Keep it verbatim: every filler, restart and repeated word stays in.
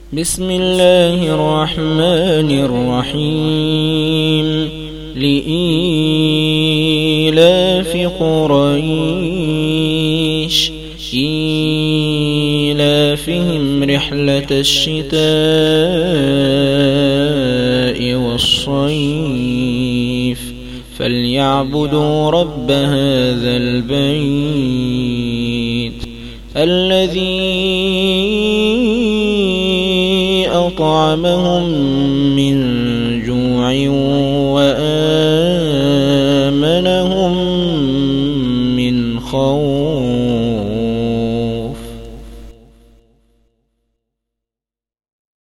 بسم الله الرحمن الرحيم لإيلاف قريش إيلافهم رحلة الشتاء والصيف فليعبدوا رب هذا البيت الذي أطعمهم من جوع